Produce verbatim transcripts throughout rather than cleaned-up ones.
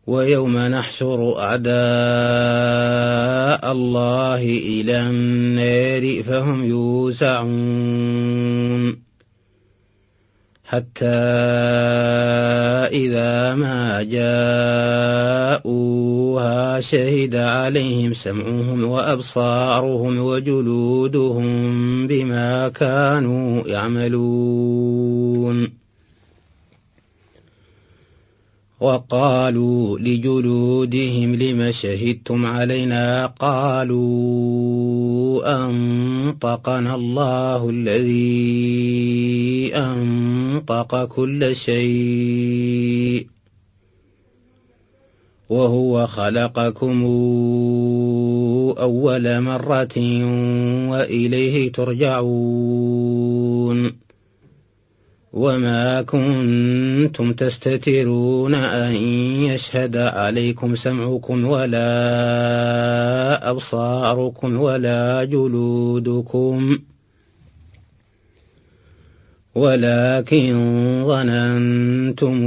ويوم نحشر أعداء الله إلى النار فهم يوزعون حتى إذا ما جاءوها شهد عليهم سمعهم وأبصارهم وجلودهم بما كانوا يعملون وقالوا لجلودهم لم شهدتم علينا قالوا أنطقنا الله الذي أنطق كل شيء وهو خلقكم أول مرة وإليه ترجعون وما كنتم تستترون أن يشهد عليكم سمعكم ولا أبصاركم ولا جلودكم ولكن ظننتم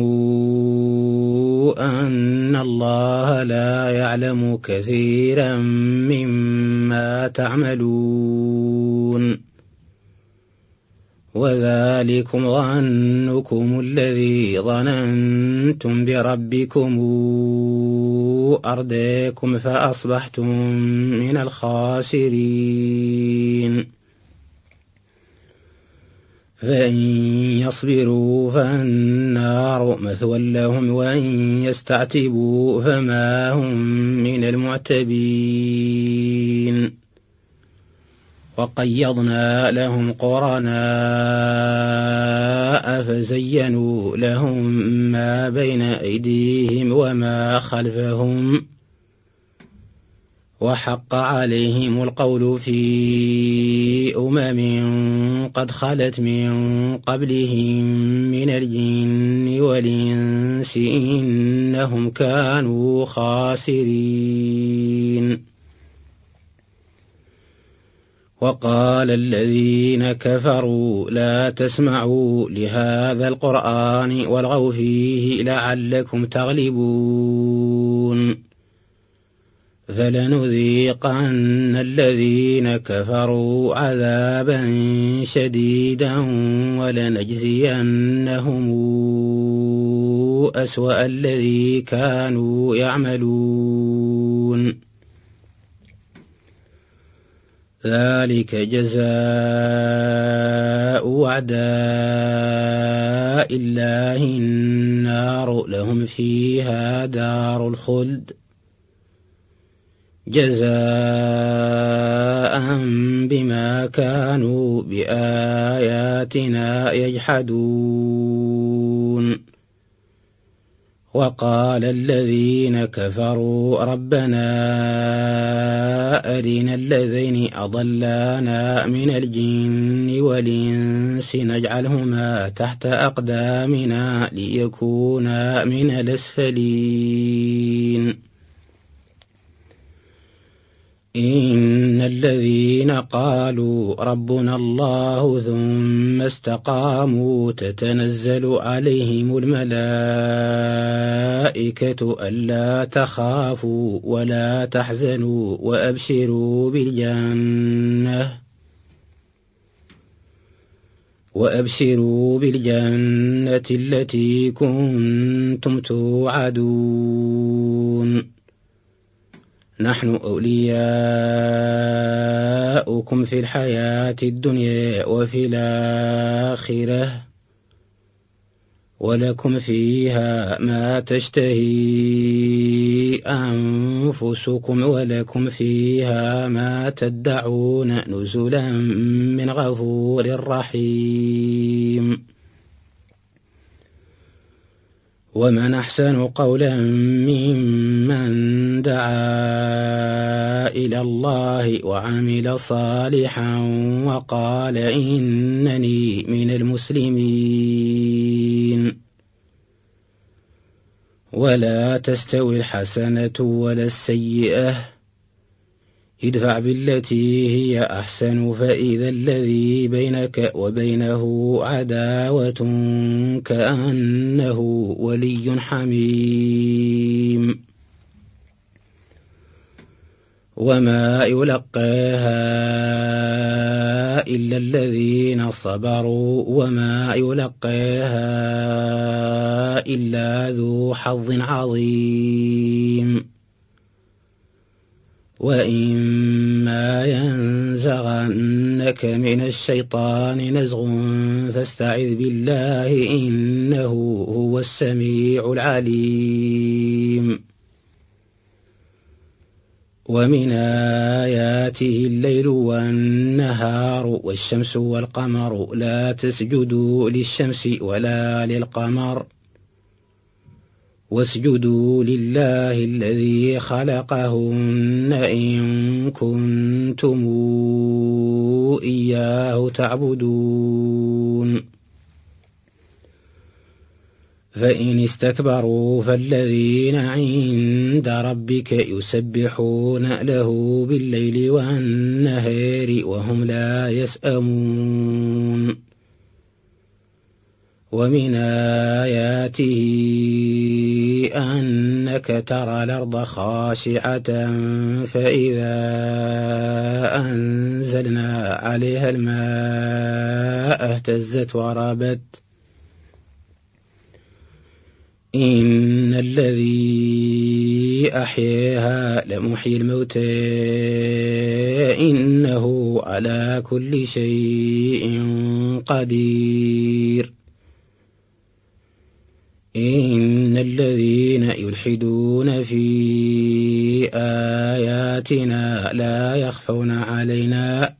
أن الله لا يعلم كثيرا مما تعملون وذلكم ظنكم الذي ظننتم بربكم أرداكم فأصبحتم من الخاسرين فإن يصبروا فالنار مثوى لهم وإن يستعتبوا فما هم من المعتبين وقيضنا لهم قرناء فزينوا لهم ما بين أيديهم وما خلفهم وحق عليهم القول في أمم قد خلت من قبلهم من الجن والإنس إنهم كانوا خاسرين وقال الذين كفروا لا تسمعوا لهذا القرآن والغوا فيه لعلكم تغلبون فلنذيقن الذين كفروا عذابا شديدا ولنجزينهم أسوأ الذي كانوا يعملون ذلك جزاء أعداء الله النار لهم فيها دار الخلد جزاء بما كانوا بآياتنا يجحدون وقال الذين كفروا ربنا أرنا الذين أضلانا من الجن والإنس نجعلهما تحت أقدامنا ليكونا من الأسفلين إن الذين قالوا ربنا الله ثم استقاموا تتنزل عليهم الملائكة ألا تخافوا ولا تحزنوا وأبشروا بالجنة وأبشروا بالجنة التي كنتم توعدون نحن أولياؤكم في الحياة الدنيا وفي الآخرة ولكم فيها ما تشتهي أنفسكم ولكم فيها ما تدعون نزلا من غفور رحيم ومن أحسن قولا ممن دعا إلى الله وعمل صالحا وقال إنني من المسلمين ولا تستوي الحسنة ولا السيئة ادفع بالتي هي أحسن فإذا الذي بينك وبينه عداوة كأنه ولي حميم وما يلقاها إلا الذين صبروا وما يلقاها إلا ذو حظ عظيم وإما ينزغنك من الشيطان نزغ فاستعذ بالله إنه هو السميع العليم ومن آياته الليل والنهار والشمس والقمر لا تسجدوا للشمس ولا للقمر واسجدوا لله الذي خلقهن إن كنتم إياه تعبدون فإن استكبروا فالذين عند ربك يسبحون له بالليل والنهار وهم لا يسأمون ومن آياته أنك ترى الأرض خاشعة فإذا أنزلنا عليها الماء اهتزت وربت إن الذي أحياها لمحيي الموتى إنه على كل شيء قدير إن الذين يلحدون في آياتنا لا يخفون علينا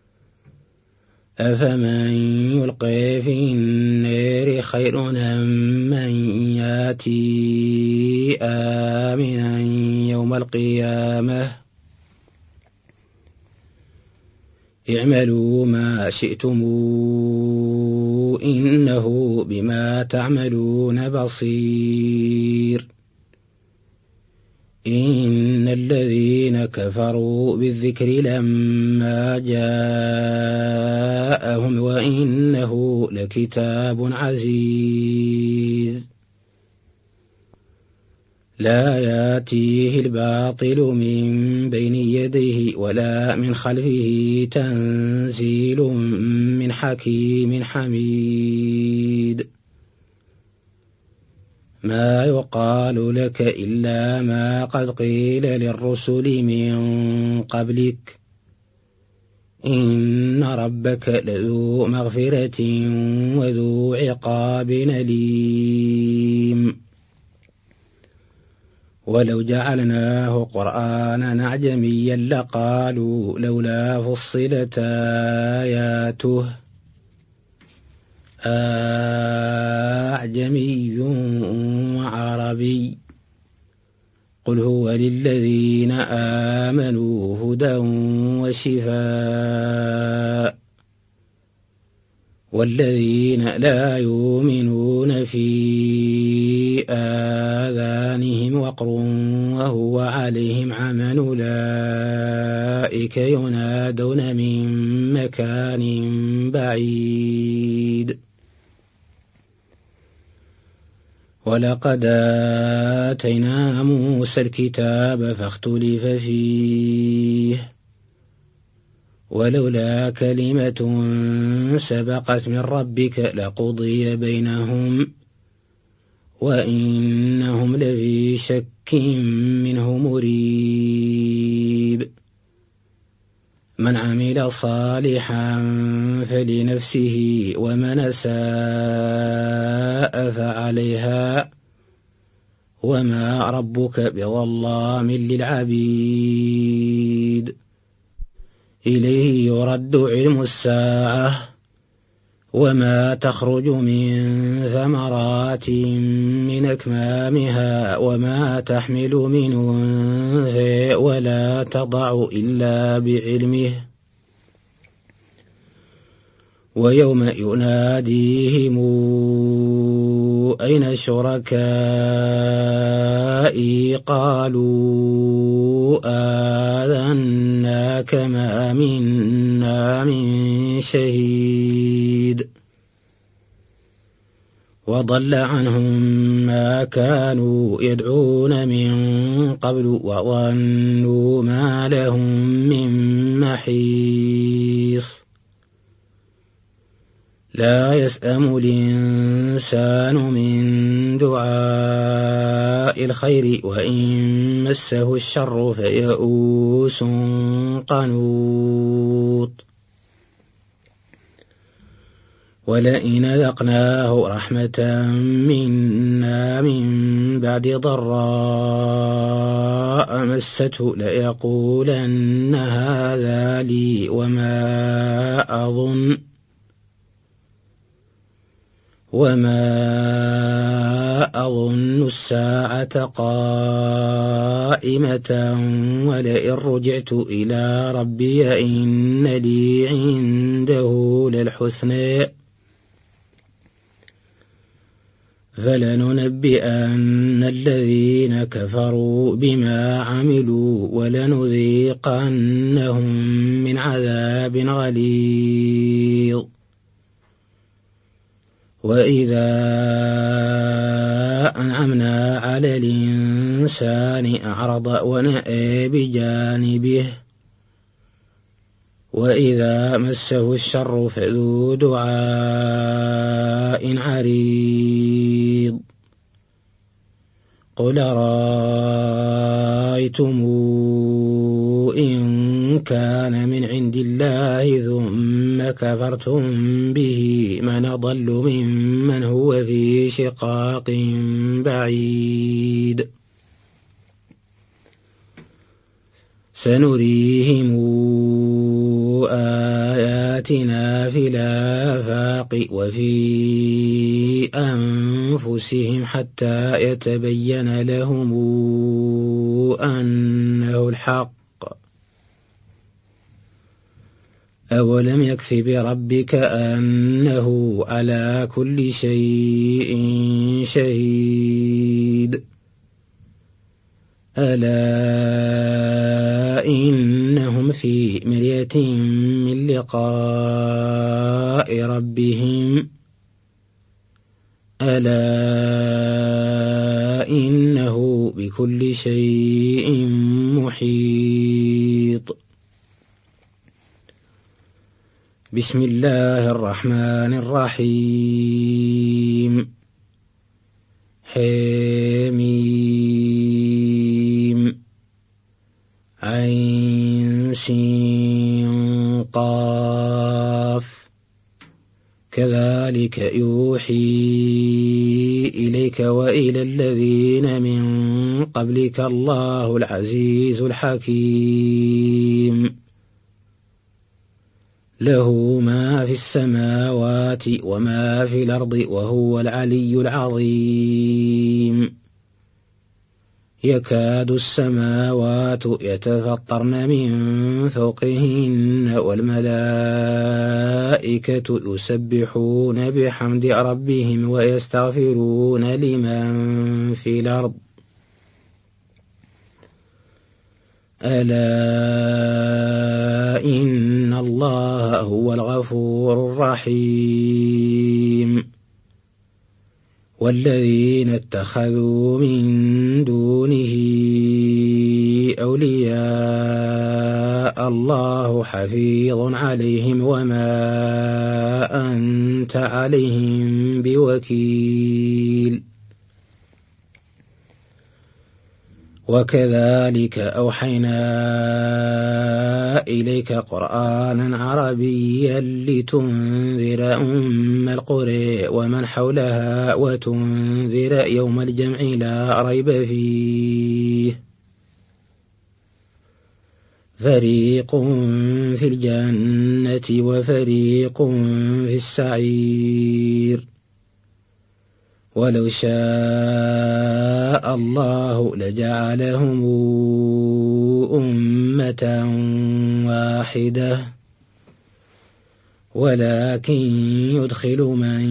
أفمن يلقي في النار خير أم من ياتي آمنا يوم القيامة اعملوا ما شئتم إنه بما تعملون بصير إن الذين كفروا بالذكر لما جاءهم وإنه لكتاب عزيز لا ياتيه الباطل من بين يديه ولا من خلفه تنزيل من حكيم حميد ما يقال لك إلا ما قد قيل للرسل من قبلك إن ربك لذو مغفرة وذو عقاب أليم ولو جعلناه قرآنا أعجميا لقالوا لولا فصلت آياته أعجمي وعربي قل هو للذين آمنوا هدى وشفاء والذين لا يؤمنون في آذانهم وقر وهو عليهم عمى أولئك ينادون من مكان بعيد ولقد آتينا موسى الكتاب فاختلف فيه ولولا كلمة سبقت من ربك لقضي بينهم وإنهم لفي شك منه مريب من عمل صالحا فلنفسه ومن أساء فعليها وما ربك بظلام للعبيد إليه يرد علم الساعة وما تخرج من ثمرات من أكمامها وما تحمل من أنثى ولا تضع إلا بعلمه ويوم يناديهم أين شركائي قالوا آذناك ما منا من شهيد وضل عنهم ما كانوا يدعون من قبل وظنوا ما لهم من محيص لا يسأم الإنسان من دعاء الخير وإن مسه الشر فيئوس قنوط ولئن ذقناه رحمة منا من بعد ضراء مسته ليقولن هذا لي وما أظن وما أظن الساعة قائمة ولئن رجعت إلى ربي إن لي عنده للحسنى فلننبئن الذين كفروا بما عملوا ولنذيقنهم من عذاب غليظ وإذا أنعمنا على الإنسان أعرض ونأى بجانبه وإذا مسه الشر فذو دعاء عريض قل رأيتم إن كان من عند الله ثم كفرتم به من ضل ممن هو في شقاق بعيد سنريهم آياتنا في الآفاق وفي أنفسهم حتى يتبين لهم أنه الحق أولم يكف بربك أنه على كل شيء شهيد ألا إنهم في مرية من لقاء ربهم ألا إنه بكل شيء محيط بسم الله الرحمن الرحيم حميم عين سين قاف كذلك يوحي إليك وإلى الذين من قبلك الله العزيز الحكيم له ما في السماوات وما في الأرض وهو العلي العظيم يكاد السماوات يتفطرن من فوقهن والملائكة يسبحون بحمد ربهم ويستغفرون لمن في الأرض ألا إن الله هو الغفور الرحيم والذين اتخذوا من دونه أولياء الله حفيظ عليهم وما أنت عليهم بوكيل وكذلك أوحينا إليك قرآنا عربيا لتنذر أم القرى ومن حولها وتنذر يوم الجمع لا ريب فيه فريق في الجنة وفريق في السعير ولو شاء الله لجعلهم أمة واحدة ولكن يدخل من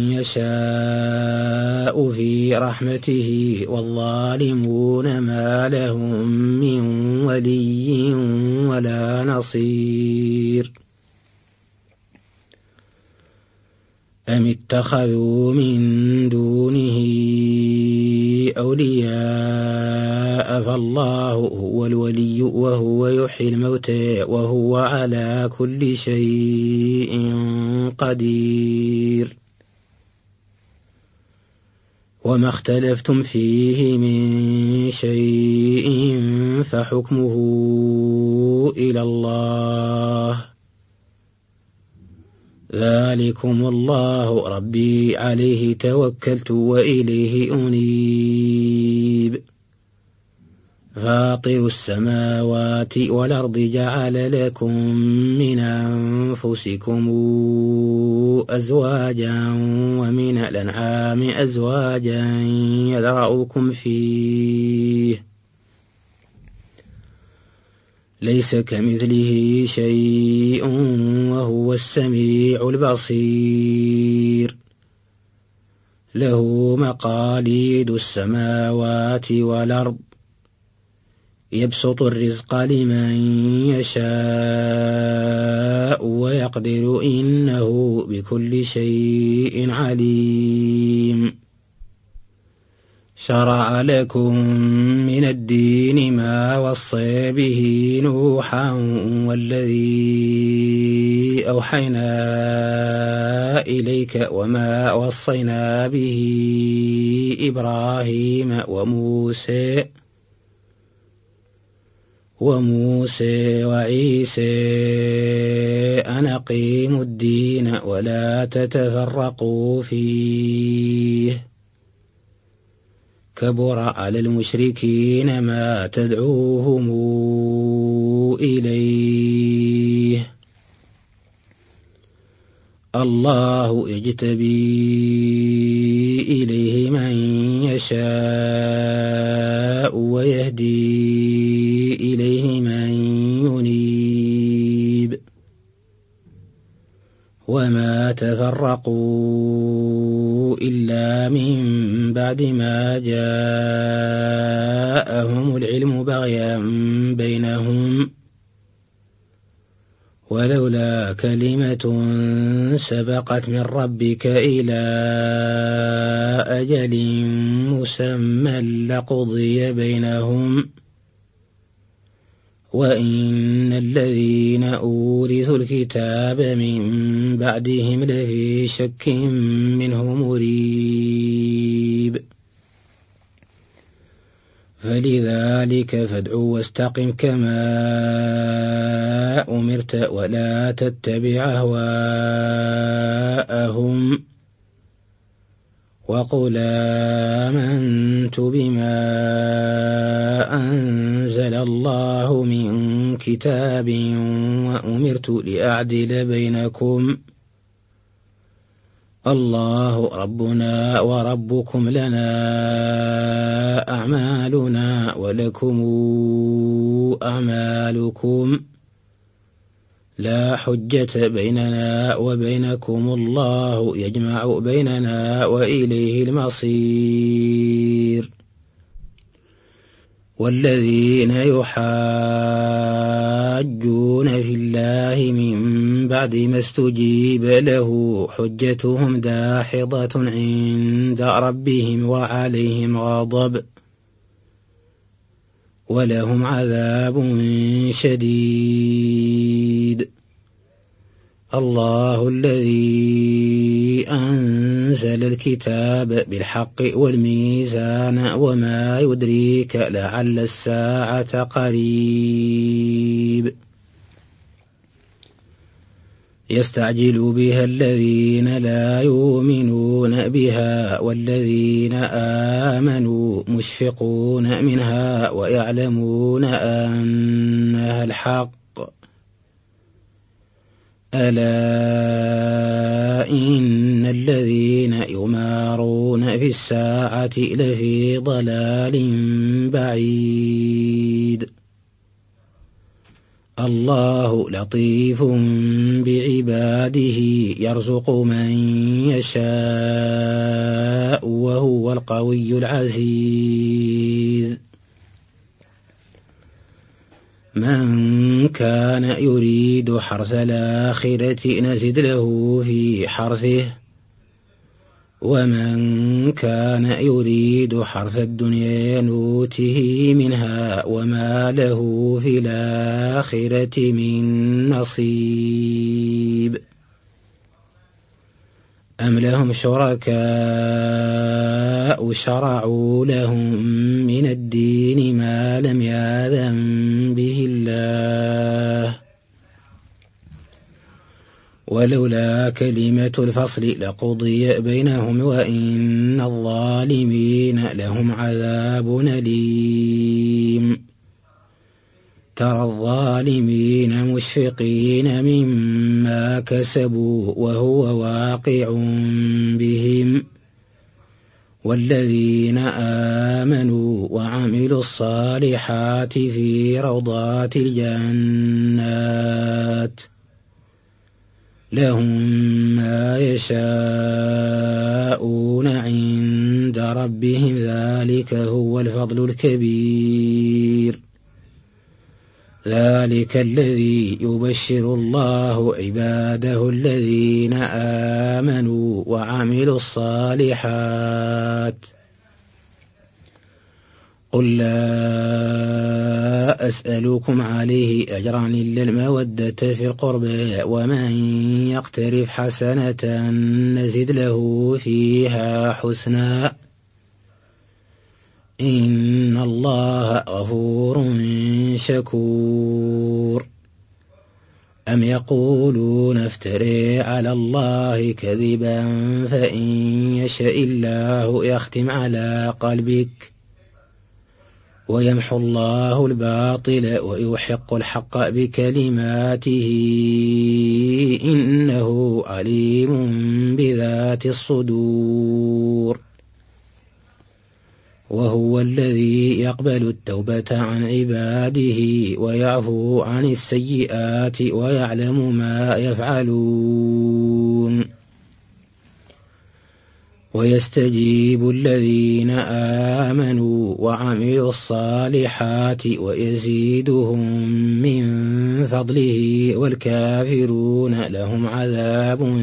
يشاء في رحمته والظالمون ما لهم من ولي ولا نصير أم اتخذوا من دونه أولياء فالله هو الولي وهو يحيي الموتى وهو على كل شيء قدير وما اختلفتم فيه من شيء فحكمه إلى الله ذلكم الله ربي عليه توكلت وإليه أنيب فاطر السماوات والأرض جعل لكم من أنفسكم أزواجا ومن الأنعام أزواجا يذرأكم فيه ليس كمثله شيء وهو السميع البصير له مقاليد السماوات والأرض يبسط الرزق لمن يشاء ويقدر إنه بكل شيء عليم شرع لكم من الدين ما وصى به نوحا والذي أوحينا إليك وما وصينا به إبراهيم وموسى وموسى وعيسى أن أقيموا الدين ولا تتفرقوا فيه كبر على المشركين ما تدعوهم إليه الله يجتبي إليه من يشاء ويهدي إليه من ينيب وما تفرقوا إلا من بعد ما جاءهم العلم بغيا بينهم ولولا كلمة سبقت من ربك إلى أجل مسمى لقضي بينهم وإن الذين أورثوا الكتاب من بعدهم لفي شك منه مريب فلذلك فادع واستقم كما أمرت ولا تتبع أهواءهم وقل آمنت بما أنزل الله من كتاب وأمرت لأعدل بينكم الله ربنا وربكم لنا أعمالنا ولكم أعمالكم لا حجة بيننا وبينكم الله يجمع بيننا وإليه المصير والذين يحاجون في الله من بعد ما استجيب له حجتهم داحضة عند ربهم وعليهم غضب ولهم عذاب شديد الله الذي أنزل الكتاب بالحق والميزان وما يدريك لعل الساعة قريب يستعجل بها الذين لا يؤمنون بها والذين آمنوا مشفقون منها ويعلمون أنها الحق ألا إن الذين يمارون في الساعة لفي ضلال بعيد الله لطيف بعباده يرزق من يشاء وهو القوي العزيز من كان يريد حرث الآخرة نزد له في حرثه ومن كان يريد حرث الدنيا نوته منها وما له في الآخرة من نصيب أم لهم شركاء شرعوا لهم من الدين ما لم يأذن به الله ولولا كلمة الفصل لقضي بينهم وإن الظالمين لهم عذاب أليم ترى الظالمين مشفقين مما كسبوا وهو واقع بهم والذين آمنوا وعملوا الصالحات في روضات الجنات لهم ما يشاءون عند ربهم ذلك هو الفضل الكبير ذلك الذي يبشر الله عباده الذين آمنوا وعملوا الصالحات قل لا أسألكم عليه أجرا إلا المودة في القربى ومن يقترف حسنة نزد له فيها حسنا إن الله غفور شكور أم يقولون افتري على الله كذبا فإن يشاء الله يختم على قلبك ويمحو الله الباطل ويحق الحق بكلماته إنه عليم بذات الصدور وهو الذي يقبل التوبة عن عباده ويعفو عن السيئات ويعلم ما يفعلون ويستجيب الذين آمنوا وعملوا الصالحات ويزيدهم من فضله والكافرون لهم عذاب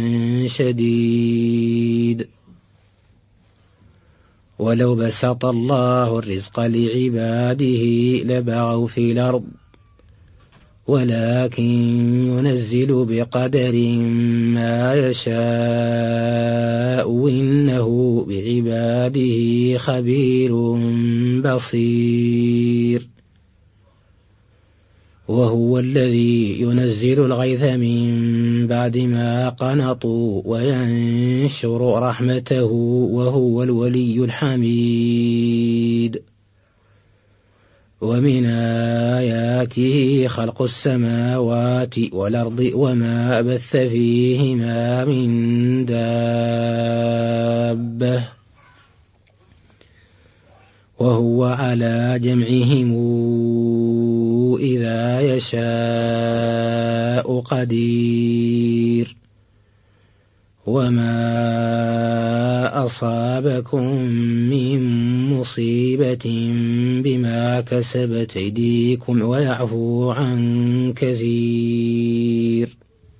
شديد ولو بسط الله الرزق لعباده لبغوا في الأرض ولكن ينزل بقدر ما يشاء إنه بعباده خبير بصير وهو الذي ينزل الغيث من بعد ما قنطوا وينشر رحمته وهو الولي الحميد ومن آياته خلق السماوات والأرض وما بث فيهما من دابة وهو على جمعهم إذا يشاء قدير وما أصابكم من مصيبة بما كسبت أيديكم ويعفو عن كثير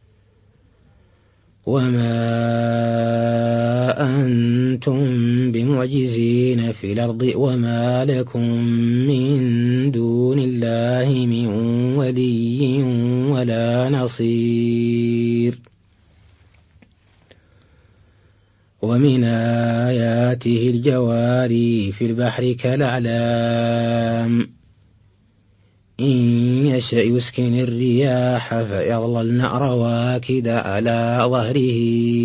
وما أنتم بمعجزين في الأرض وما لكم من دون الله من ولي ولا نصير ومن آياته الجواري في البحر كالأعلام إن يشأ يسكن الرياح فيظللن رواكد على ظهره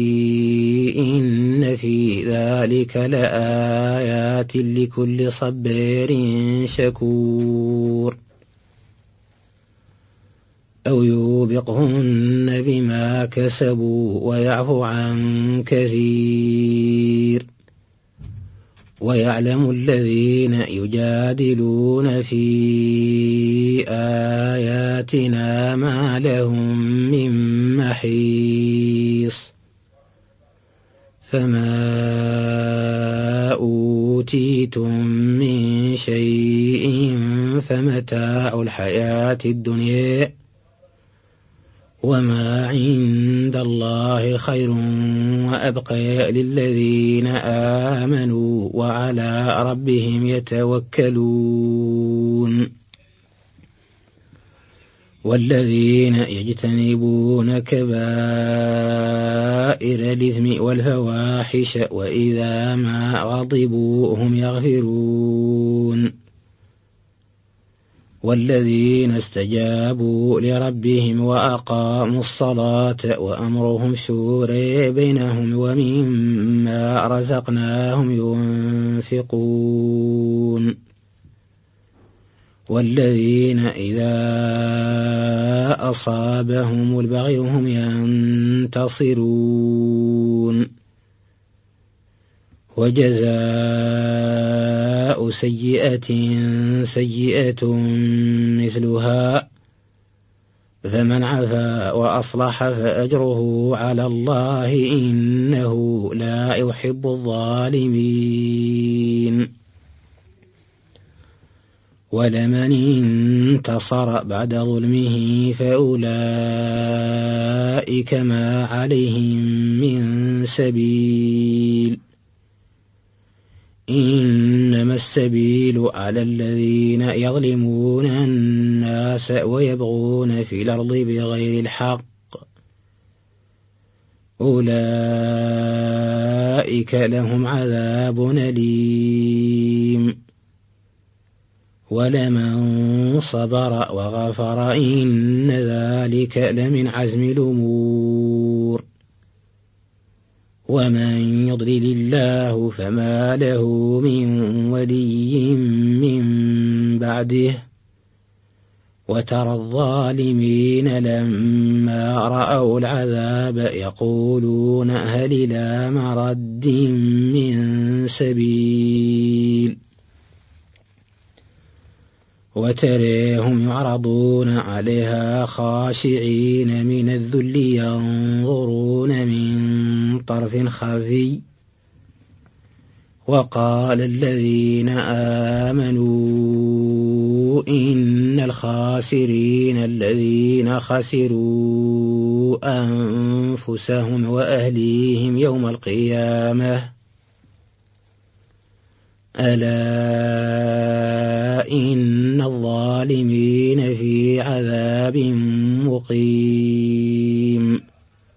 إن في ذلك لآيات لكل صبار شكور أو يوبقهن بما كسبوا ويعفو عن كثير ويعلم الذين يجادلون في آياتنا ما لهم من محيص فما أوتيتم من شيء فمتاع الحياة الدنيا وما عند الله خير وأبقى للذين آمنوا وعلى ربهم يتوكلون والذين يجتنبون كبائر الإثم والفواحش وإذا ما غضبوا هم يغفرون والذين استجابوا لربهم وأقاموا الصلاة وأمرهم شورى بينهم ومما رزقناهم ينفقون والذين إذا أصابهم البغي هم ينتصرون وجزاء سيئة سيئة مثلها فمن عفا وأصلح فأجره على الله إنه لا يحب الظالمين ولمن انتصر بعد ظلمه فأولئك ما عليهم من سبيل إنما السبيل على الذين يظلمون الناس ويبغون في الأرض بغير الحق أولئك لهم عذاب أليم ولمن صبر وغفر إن ذلك لمن عزم الأمور ومن يضلل الله فما له من ولي من بعده وترى الظالمين لما رأوا العذاب يقولون هل إلى مرد من سبيل وتريهم يعرضون عليها خاشعين من الذل ينظرون من طرف خفي وقال الذين آمنوا إن الخاسرين الذين خسروا أنفسهم وأهليهم يوم القيامة ألا إن الظالمين في عذاب مقيم